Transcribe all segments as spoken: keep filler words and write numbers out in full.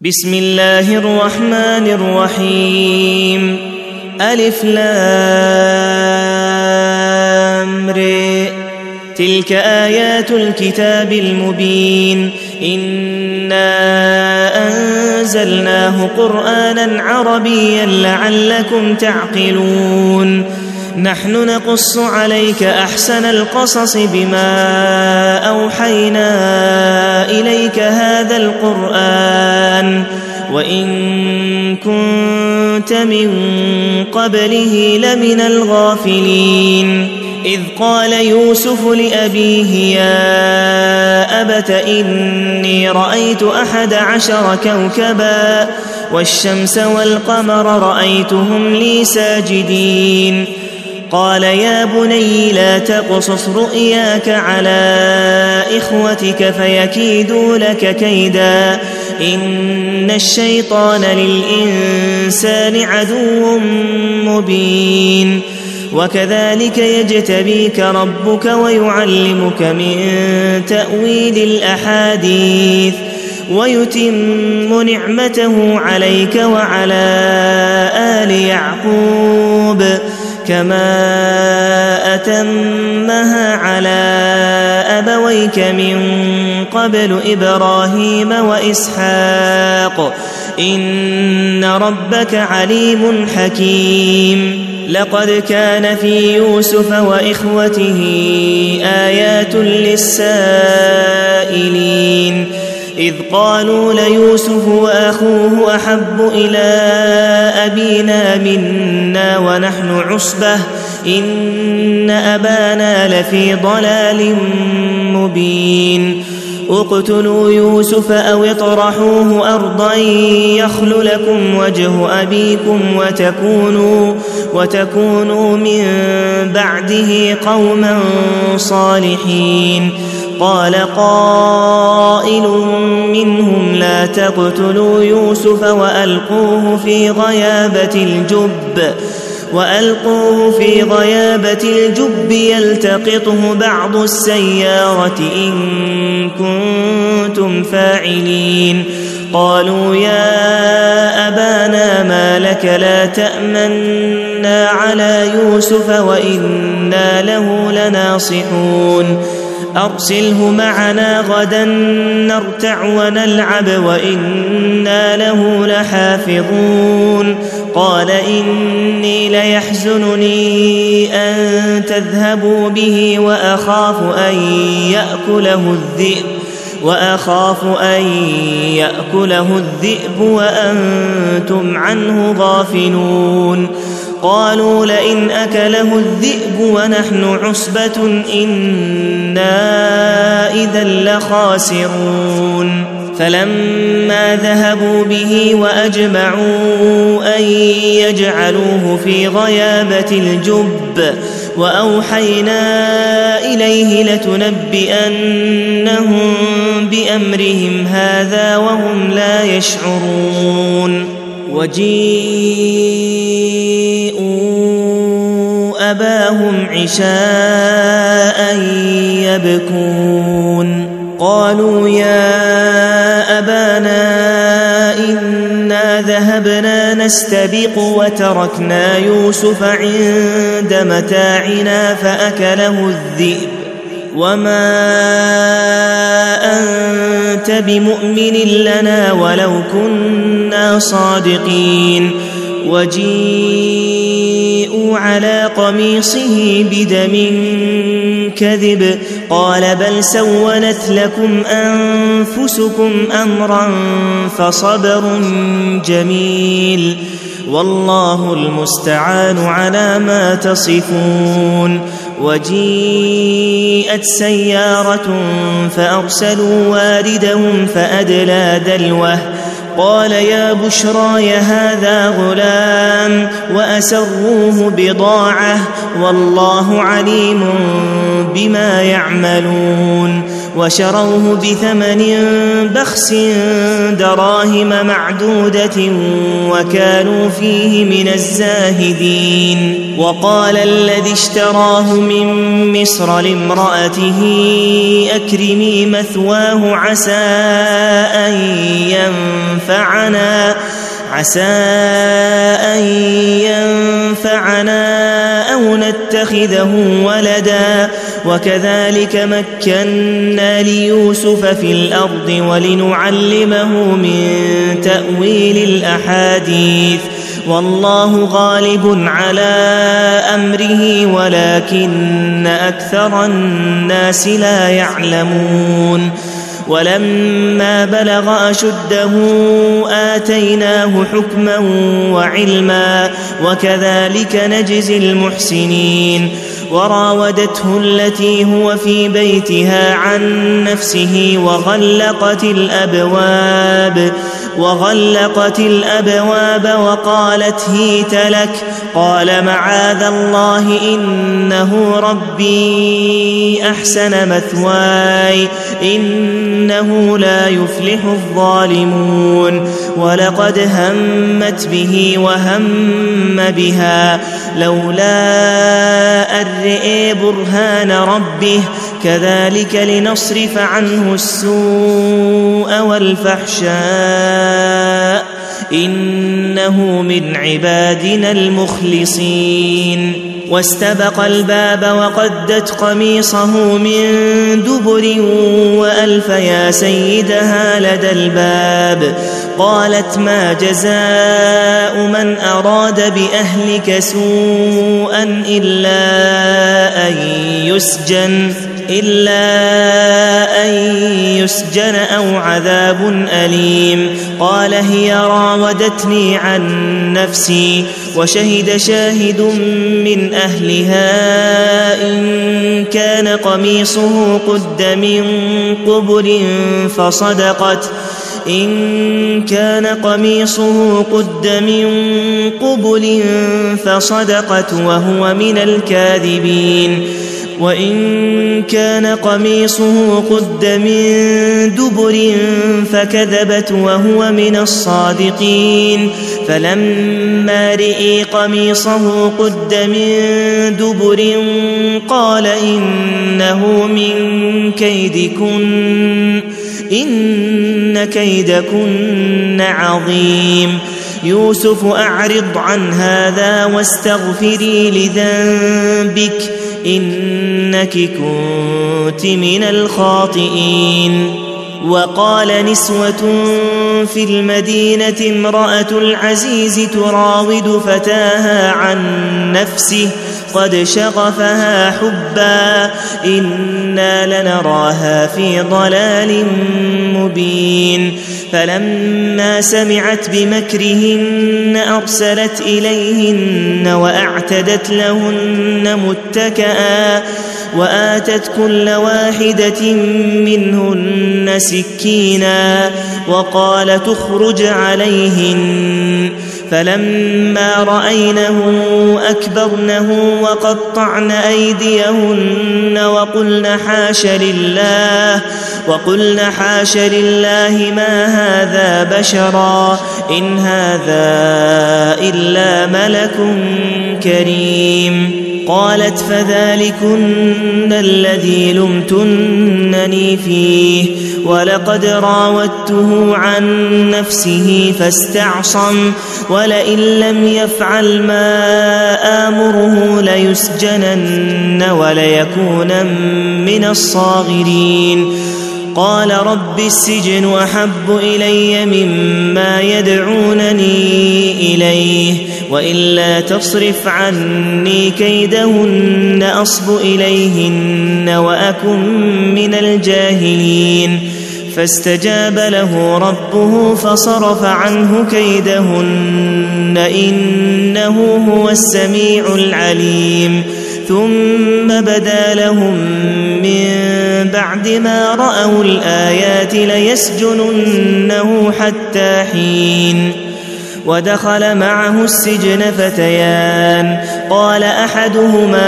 بسم الله الرحمن الرحيم. ألف لام ر. تلك آيات الكتاب المبين. إنا أنزلناه قرآنا عربيا لعلكم تعقلون. نحن نقص عليك أحسن القصص بما أوحينا إليك هذا القرآن وإن كنت من قبله لمن الغافلين. إذ قال يوسف لأبيه يا أبت إني رأيت أحد عشر كوكبا والشمس والقمر رأيتهم لي ساجدين. قال يا بني لا تقصص رؤياك على إخوتك فيكيدوا لك كيدا إن الشيطان للإنسان عدو مبين. وكذلك يجتبيك ربك ويعلمك من تأويل الأحاديث ويتم نعمته عليك وعلى آل يعقوب كما أتمها على أبويك من قبل إبراهيم وإسحاق إن ربك عليم حكيم. لقد كان في يوسف وإخوته آيات للسائلين إذ قالوا ليوسف وأخوه أحب إلى أبينا منا ونحن عصبة إن أبانا لفي ضلال مبين. اقتلوا يوسف أو اطرحوه أرضا يخل لكم وجه أبيكم وتكونوا, وتكونوا من بعده قوما صالحين. قال قائل منهم لا تقتلوا يوسف وألقوه في غيابة الجب وألقوه في غيابة الجب يلتقطه بعض السيارة إن كنتم فاعلين. قالوا يا أبانا ما لك لا تأمنا على يوسف وإنا له لناصحون. أرسله معنا غدا نرتع ونلعب وإنا له لحافظون. قال إني ليحزنني أن تذهبوا به وأخاف أن يأكله الذئب وأخاف أن يأكله الذئب وأنتم عنه غافلون. قالوا لئن أكله الذئب ونحن عصبة إنا إذا لخاسرون. فلما ذهبوا به وأجمعوا أن يجعلوه في غيابة الجب وأوحينا إليه لتنبئنهم بأمرهم هذا وهم لا يشعرون. وجيءوا أباهم عشاء يبكون. قالوا يا أبانا إنا ذهبنا نستبق وتركنا يوسف عند متاعنا فأكله الذئب وما أنت بمؤمن لنا ولو كنا صادقين. وجيءوا على قميصه بدم كذب قال بل سولت لكم أنفسكم أمرا فصبر جميل والله المستعان على ما تصفون. وجيءت سيارة فأرسلوا واردهم فأدلى دلوه قال يا بشرى هذا غلام وأسروه بضاعة والله عليم بما يعملون. وشروه بثمن بخس دراهم معدودة وكانوا فيه من الزاهدين. وقال الذي اشتراه من مصر لامرأته أكرمي مثواه عسى أن ينفعنا عسى أن ينفعنا أو نتخذه ولدا وكذلك مكنا ليوسف في الأرض ولنعلمه من تأويل الأحاديث والله غالب على أمره ولكن أكثر الناس لا يعلمون. ولما بلغ أشده آتيناه حكما وعلما وكذلك نجزي المحسنين. وراودته التي هو في بيتها عن نفسه وغلقت الأبواب وغلقت الأبواب وقالت هيت لك قال معاذ الله إنه ربي أحسن مثواي إنه لا يفلح الظالمون. ولقد همت به وهم بها لولا أن رئي برهان ربه كذلك لنصرف عنه السوء والفحشاء إنه من عبادنا المخلصين. واستبق الباب وقدت قميصه من دبر وألف يا سيدها لدى الباب قالت ما جزاء من أراد بأهلك سوءا إلا أن يسجن إلا أن يسجن أو عذاب أليم. قال هي راودتني عن نفسي وشهد شاهد من أهلها إن كان قميصه قد من قبل فصدقت إن كان قميصه قد من قبل فصدقت وهو من الكاذبين وإن كان قميصه قد من دبر فكذبت وهو من الصادقين. فلما رئي قميصه قد من دبر قال إنه من كيدكن إن كيدكن عظيم. يوسف أعرض عن هذا واستغفري لذنبك إنك كنت من الخاطئين. وقال نسوة في المدينة امرأة العزيز تراود فتاها عن نفسه قد شغفها حبا إنا لنراها في ضلال مبين. فلما سمعت بمكرهن أرسلت إليهن وأعتدت لهن متكئا وآتت كل واحدة منهن سكينا وقال تخرج عليهن. فلما رأينه أكبرنه وقطعن أيديهن وقلن حاش لله وقلن حاش لله ما هذا بشرا إن هذا إلا ملك كريم. قالت فذلكن الذي لمتنني فيه ولقد راودته عن نفسه فاستعصم ولئن لم يفعل ما آمره ليسجنن وليكون من الصاغرين. قال رب السجن أحب إلي مما يدعونني إليه وإلا تصرف عني كيدهن أصب إليهن وأكن من الجاهلين. فاستجاب له ربه فصرف عنه كيدهن إنه هو السميع العليم. ثم بدا لهم من بعد ما رأوا الآيات ليسجننه حتى حين. ودخل معه السجن فتيان قال أحدهما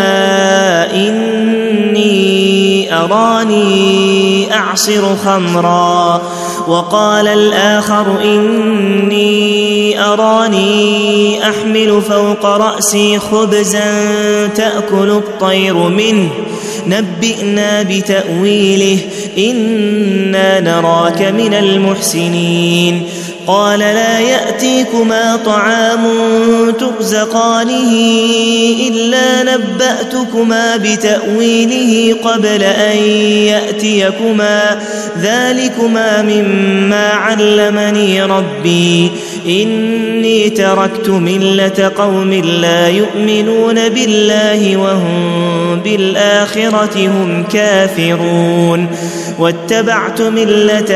إني أراني أعصر خمرا وقال الآخر إني أراني أحمل فوق رأسي خبزا تأكل الطير منه نبئنا بتأويله إنا نراك من المحسنين قال لا يأتيكما طعام ترزقانه إلا نبأتكما بتأويله قبل أن يأتيكما ذلكما مما علمني ربي إني تركت ملة قوم لا يؤمنون بالله وهم بالآخرة هم كافرون واتبعت ملة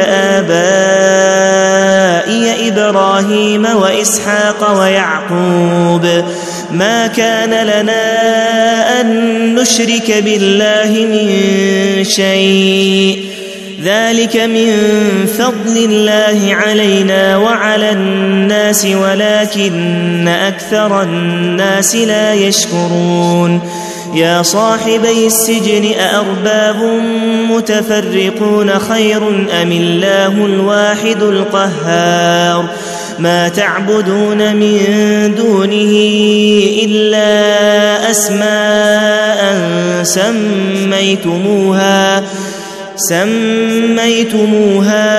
آبائي إبراهيم وإسحاق ويعقوب ما كان لنا أن نشرك بالله من شيء ذلك من فضل الله علينا وعلى الناس ولكن أكثر الناس لا يشكرون يا صاحبي السجن أأرباب متفرقون خير أم الله الواحد القهار ما تعبدون من دونه إلا أسماء سميتموها سميتموها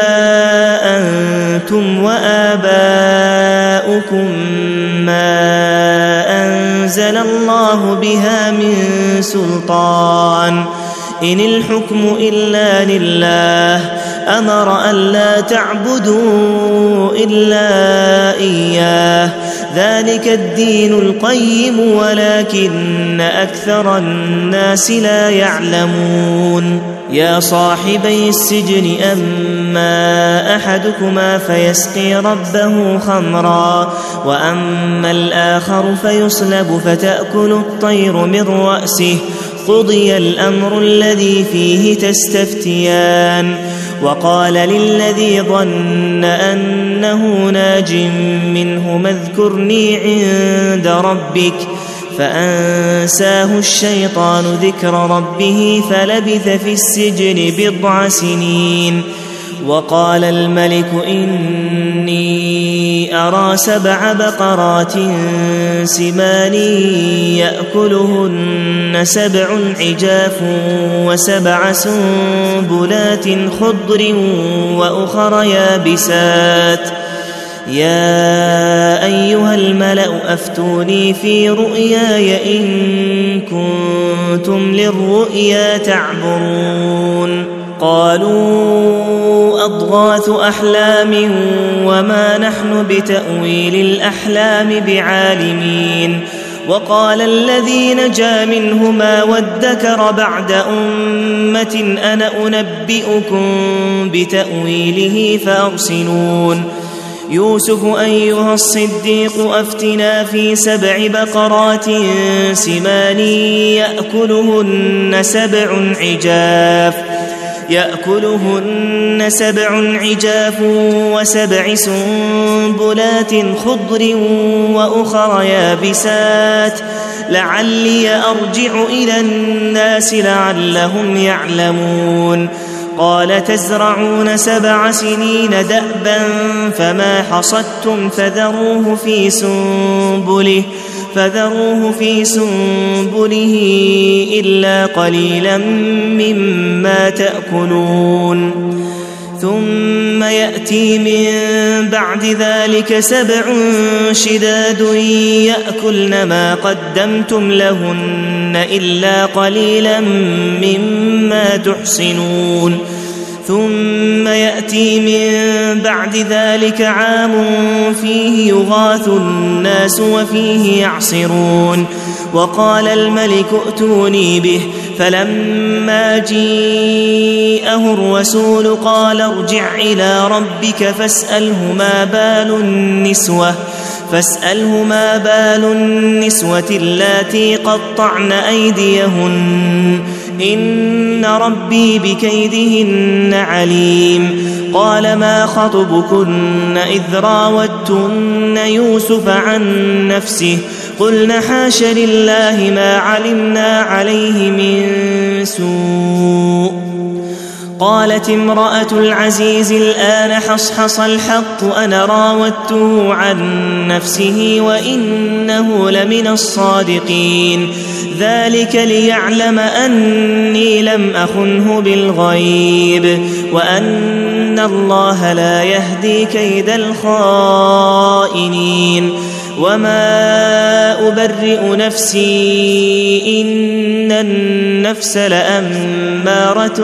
أنتم وآباؤكم ما أنزل الله بها من سلطان إن الحكم إلا لله أمر ألا تعبدوا إلا إياه ذلك الدين القيم ولكن أكثر الناس لا يعلمون يا صاحبي السجن أما أحدكما فيسقي ربه خمرا وأما الآخر فيصلب فتأكل الطير من رأسه قضي الأمر الذي فيه تستفتيان وقال للذي ظن أنه ناج منهما اذكرني عند ربك فأنساه الشيطان ذكر ربه فلبث في السجن بضع سنين وقال الملك إني أرى سبع بقرات سمان يأكلهن سبع عجاف وسبع سنبلات خضر وأخر يابسات يا أيها الملأ أفتوني في رؤياي إن كنتم للرؤيا تعبرون قالوا أضغاث أحلام وما نحن بتأويل الأحلام بعالمين وقال الذي نجا منهما وادكر بعد أمة أنا أنبئكم بتأويله فأرسلون يوسف أيها الصديق أفتنا في سبع بقرات سمان يأكلهن سبع عجاف يأكلهن سبع عجاف وسبع سنبلات خضر وأخر يابسات لعلي أرجع إلى الناس لعلهم يعلمون قال تزرعون سبع سنين دأبا فما حصدتم فذروه في سنبله فذروه في سنبله إلا قليلا مما تأكلون ثم يأتي من بعد ذلك سبع شداد يأكلن ما قدمتم لهن إلا قليلا مما تحصنون ثم يأتي من بعد ذلك عام فيه يغاث الناس وفيه يعصرون وقال الملك ائتوني به فلما جيءه الرسول قال ارجع إلى ربك فاسأله ما بال النسوة فاسأله ما بال النسوة اللاتي قطعن أيديهن إن ربي بكيدهن عليم قال ما خطبكن إذ راوتن يوسف عن نفسه قلن حاش لله ما علمنا عليه من سوء قالت امرأة العزيز الآن حصحص الحق أنا راودته عن نفسه وإنه لمن الصادقين ذلك ليعلم أني لم أخنه بالغيب وأن الله لا يهدي كيد الخائنين وما أبرئ نفسي إن النفس لأمارة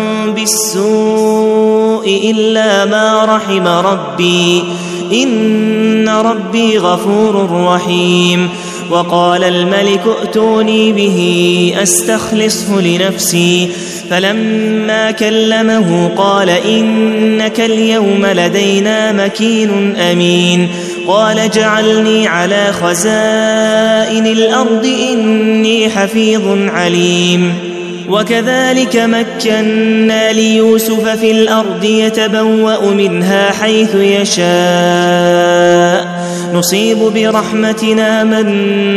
بالسوء إلا ما رحم ربي إن ربي غفور رحيم وقال الملك ائتوني به أستخلصه لنفسي فلما كلمه قال إنك اليوم لدينا مكين أمين قال جعلني على خزائن الأرض إني حفيظ عليم وكذلك مكنا ليوسف في الأرض يتبوأ منها حيث يشاء نصيب برحمتنا من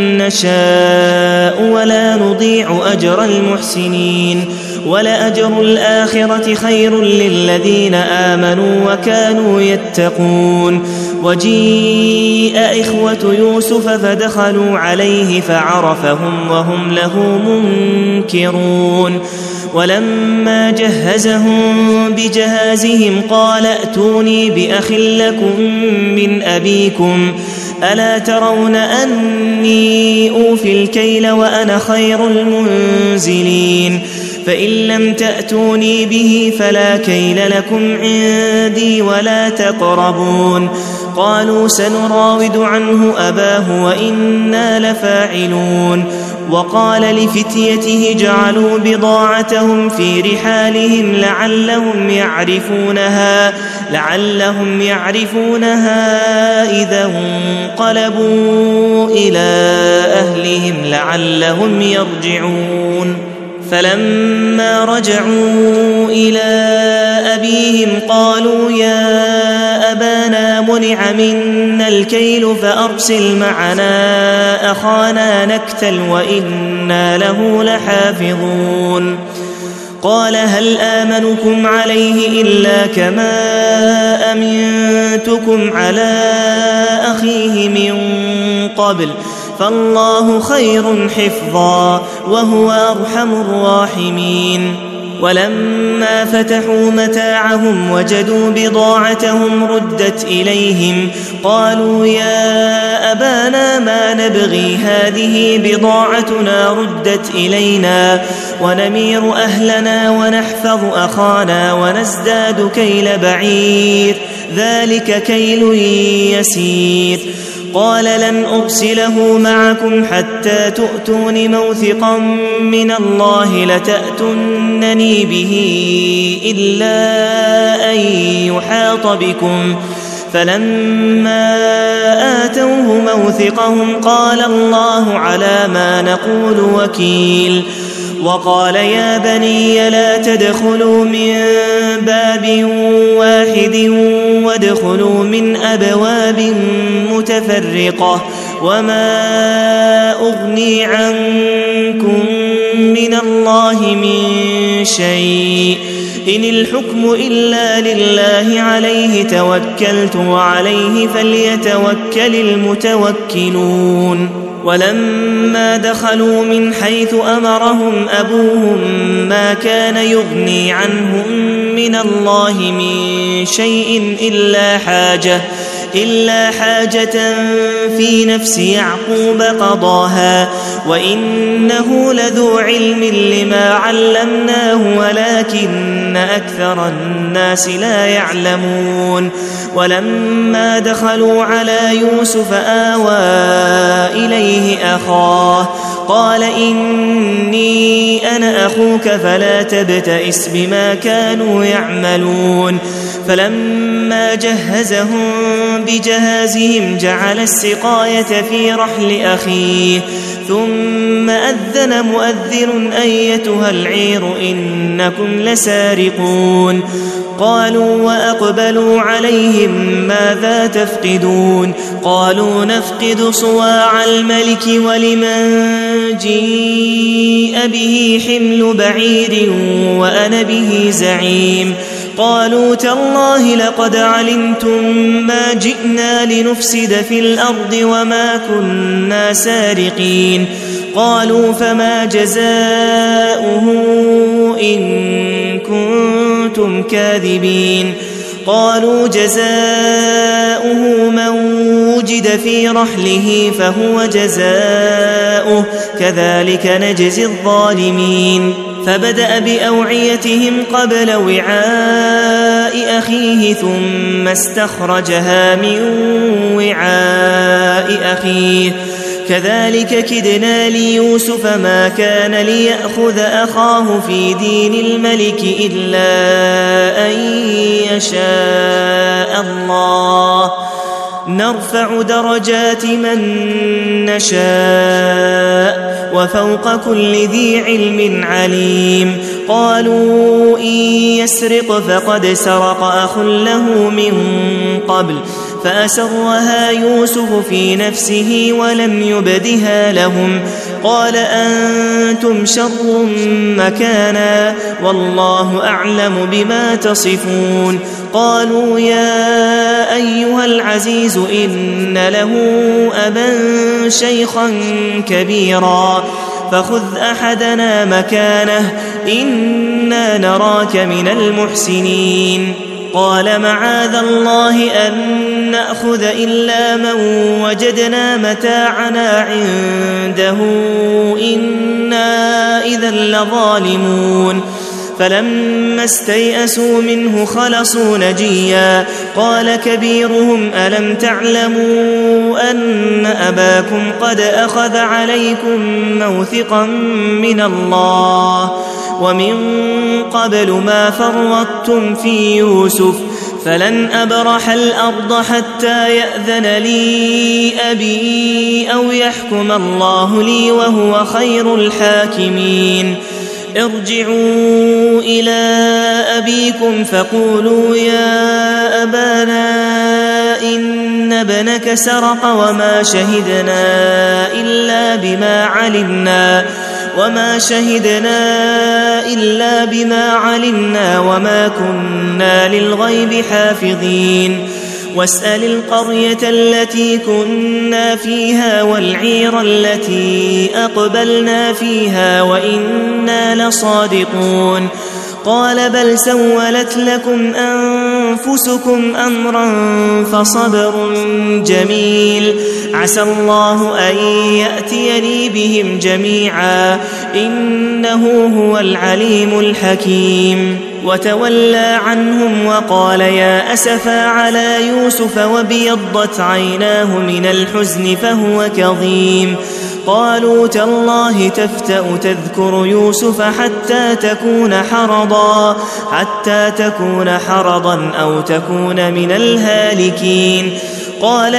نشاء ولا نضيع أجر المحسنين ولأجر الآخرة خير للذين آمنوا وكانوا يتقون وجيء إخوة يوسف فدخلوا عليه فعرفهم وهم له منكرون ولما جهزهم بجهازهم قال ائتوني بأخ لكم من أبيكم ألا ترون أني أوفي الكيل وأنا خير المنزلين فإن لم تأتوني به فلا كيل لكم عندي ولا تقربون قالوا سنراود عنه أباه وإنا لفاعلون وقال لفتيته جعلوا بضاعتهم في رحالهم لعلهم يعرفونها لعلهم يعرفونها إذا انقلبوا إلى أهلهم لعلهم يرجعون فلما رجعوا إلى أبيهم قالوا يا أبانا منع منا الكيل فأرسل معنا أخانا نكتل وإنا له لحافظون قال هل آمنكم عليه إلا كما أمنتكم على أخيه من قبل فالله خير حفظا وهو أرحم الراحمين ولما فتحوا متاعهم وجدوا بضاعتهم ردت إليهم قالوا يا أبانا ما نبغي هذه بضاعتنا ردت إلينا ونمير أهلنا ونحفظ أخانا ونزداد كيل بعير ذلك كيل يسير قال لن أرسله معكم حتى تؤتون موثقا من الله لتأتونني به إلا أن يحاط بكم فلما آتوه موثقهم قال الله على ما نقول وكيل وقال يا بني لا تدخلوا من باب واحد وادخلوا من أبواب متفرقة وما أغني عنكم من الله من شيء إن الحكم إلا لله عليه توكلت وعليه فليتوكل المتوكلون ولما دخلوا من حيث أمرهم أبوهم ما كان يغني عنهم من الله من شيء إلا حاجة إلا حاجة في نفس يعقوب قضاها وإنه لذو علم لما علمناه ولكن أكثر الناس لا يعلمون ولما دخلوا على يوسف آوى إليه أخاه قال إني أنا أخوك فلا تبتئس بما كانوا يعملون فلما جهزهم بجهازهم جعل السقاية في رحل أخيه ثم أذن مؤذن أيتها العير إنكم لسارقون قالوا وأقبلوا عليهم ماذا تفقدون قالوا نفقد صواع الملك ولمن جيء به حمل بعير وأنا به زعيم قالوا تالله لقد علمتم ما جئنا لنفسد في الأرض وما كنا سارقين قالوا فما جزاؤه إن كنتم كاذبين قالوا جزاؤه من وجد في رحله فهو جزاؤه كذلك نجزي الظالمين فبدأ بأوعيتهم قبل وعاء أخيه ثم استخرجها من وعاء أخيه كذلك كدنا ليوسف ما كان ليأخذ أخاه في دين الملك إلا أن يشاء الله نرفع درجات من نشاء وفوق كل ذي علم عليم قالوا إن يسرق فقد سرق أخ له من قبل فأسرها يوسف في نفسه ولم يبدها لهم قال أنتم شر مكانا والله أعلم بما تصفون قالوا يا أيها العزيز إن له أبا شيخا كبيرا فخذ أحدنا مكانه إنا نراك من المحسنين قال معاذ الله أن نأخذ إلا من وجدنا متاعنا عنده إنا إذا لظالمون فلما استيئسوا منه خلصوا نجيا قال كبيرهم ألم تعلموا أن أباكم قد أخذ عليكم موثقا من الله ومن قبل ما فرطتم في يوسف فلن أبرح الأرض حتى يأذن لي أبي أو يحكم الله لي وهو خير الحاكمين ارجعوا إلى أبيكم فقولوا يا أبانا إن ابنك سرق وما شهدنا إلا بما علمنا وما شهدنا إلا بما علمنا وما كنا للغيب حافظين واسأل القرية التي كنا فيها والعير التي أقبلنا فيها وإنا لصادقون قال بل سولت لكم أنفسكم أمرا فصبر جميل عسى الله أن يأتيني بهم جميعا إنه هو العليم الحكيم وتولى عنهم وقال يا أسفا على يوسف وابيضت عيناه من الحزن فهو كظيم قالوا تالله تفتأ تذكر يوسف حتى تكون حرضا حتى تكون حرضا أو تكون من الهالكين قال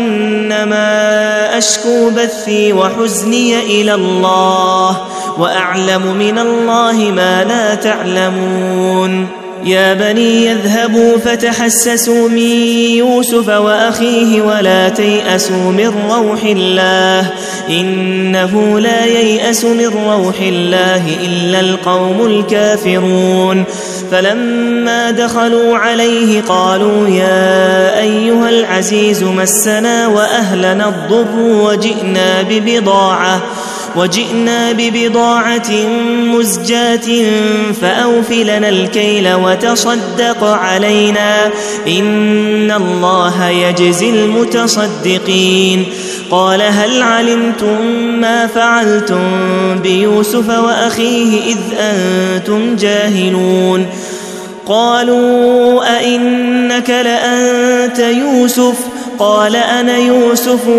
إنما أشكو بثي وحزني إلى الله وأعلم من الله ما لا تعلمون يا بني يذهبوا فتحسسوا من يوسف وأخيه ولا تيأسوا من روح الله إنه لا ييأس من روح الله إلا القوم الكافرون فلما دخلوا عليه قالوا يا أيها العزيز مسنا وأهلنا الضر وجئنا ببضاعة وجئنا ببضاعة مزجاة فأوف لنا الكيل وتصدق علينا إن الله يجزي المتصدقين قال هل علمتم ما فعلتم بيوسف وأخيه إذ أنتم جاهلون قالوا أئنك لأنت يوسف قال أنا يوسف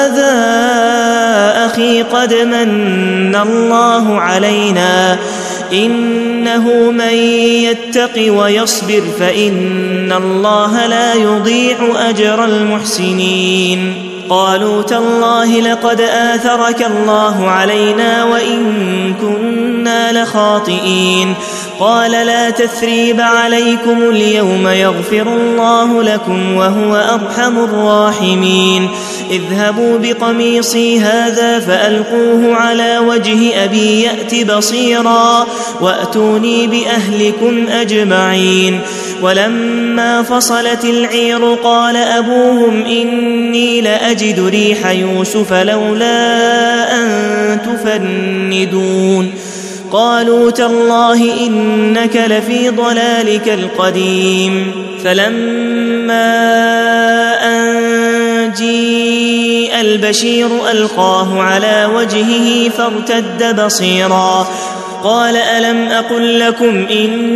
وهذا أخي قد من الله علينا إنه من يتق ويصبر فإن الله لا يضيع أجر المحسنين قالوا تالله لقد آثرك الله علينا وإن كنا لخاطئين قال لا تثريب عليكم اليوم يغفر الله لكم وهو أرحم الراحمين اذهبوا بقميصي هذا فألقوه على وجه أبي يأت بصيرا وأتوني بأهلكم أجمعين ولما فصلت العير قال أبوهم إني لأجد ريح يوسف لولا أن تفندون قالوا تالله إنك لفي ضلالك القديم فلما أن جيء البشير ألقاه على وجهه فارتد بصيرا قال ألم أقل لكم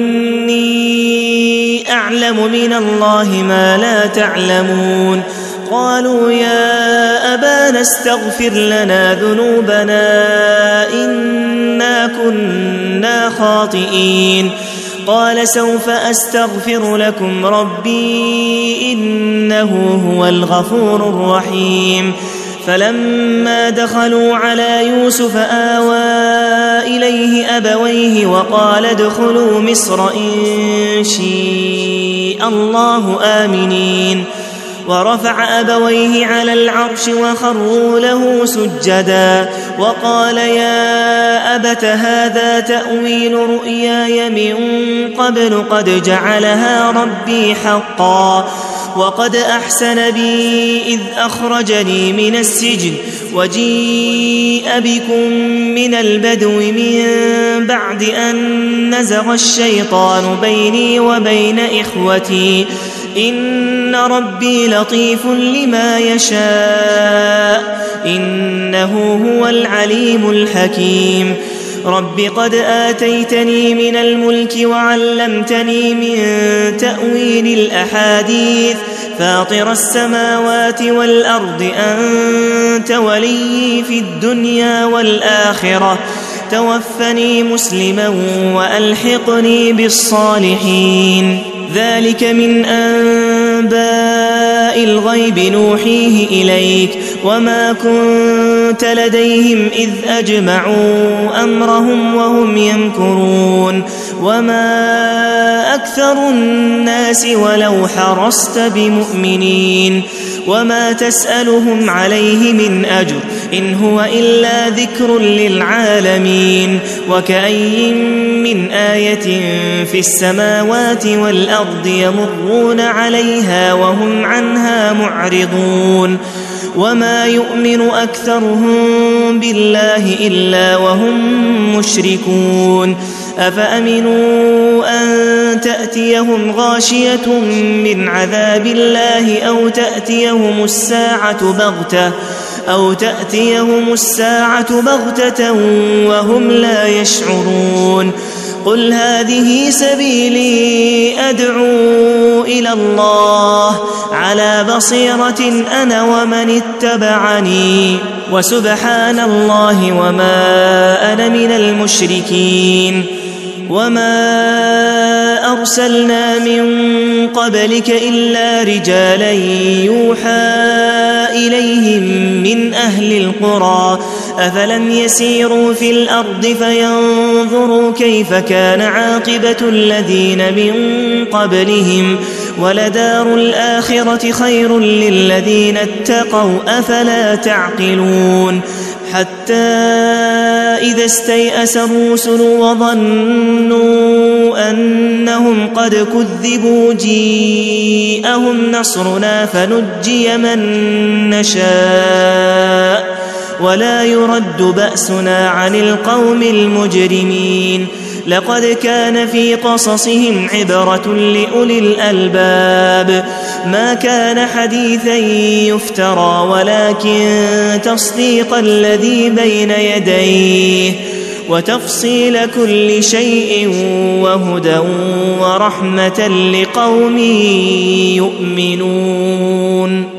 إني أعلم من الله ما لا تعلمون قالوا يا أبانا استغفر لنا ذنوبنا إنا كنا خاطئين قال سوف أستغفر لكم ربي إنه هو الغفور الرحيم فلما دخلوا على يوسف آوى إليه أبويه وقال ادخلوا مصر إن شاء الله آمنين ورفع أبويه على العرش وخروا له سجدا وقال يا أبت هذا تأويل رؤياي من قبل قد جعلها ربي حقا وقد أحسن بي إذ أخرجني من السجن وجيء بكم من البدو من بعد أن نزغ الشيطان بيني وبين إخوتي إن ربي لطيف لما يشاء إنه هو العليم الحكيم رب قد آتيتني من الملك وعلمتني من تأويل الأحاديث فاطر السماوات والأرض أنت ولي في الدنيا والآخرة توفني مسلما وألحقني بالصالحين ذلك من أنباء الغيب نوحيه إليك وما كنت لديهم إذ أجمعوا أمرهم وهم يمكرون وما أكثر الناس ولو حرصت بمؤمنين وما تسألهم عليه من أجر إن هو إلا ذكر للعالمين وكأي من آية في السماوات والأرض يمرون عليها وهم عنها معرضون وما يؤمن أكثرهم بالله إلا وهم مشركون أفأمنوا أن تأتيهم غاشية من عذاب الله أو تأتيهم الساعة بغتة أو تأتيهم الساعة بغتة وهم لا يشعرون قل هذه سبيلي أدعو إلى الله على بصيرة أنا ومن اتبعني وسبحان الله وما أنا من المشركين وما أرسلنا من قبلك إلا رجالا يوحى إليهم من أهل القرى أفلم يسيروا في الأرض فينظروا كيف كان عاقبة الذين من قبلهم ولدار الآخرة خير للذين اتقوا أفلا تعقلون حتى إذا استيأس الرسل وظنوا أنهم قد كذبوا جيءهم نصرنا فنجي من نشاء ولا يرد بأسنا عن القوم المجرمين لقد كان في قصصهم عبرة لأولي الألباب ما كان حديثا يفترى ولكن تصديق الذي بين يديه وتفصيل كل شيء وهدى ورحمة لقوم يؤمنون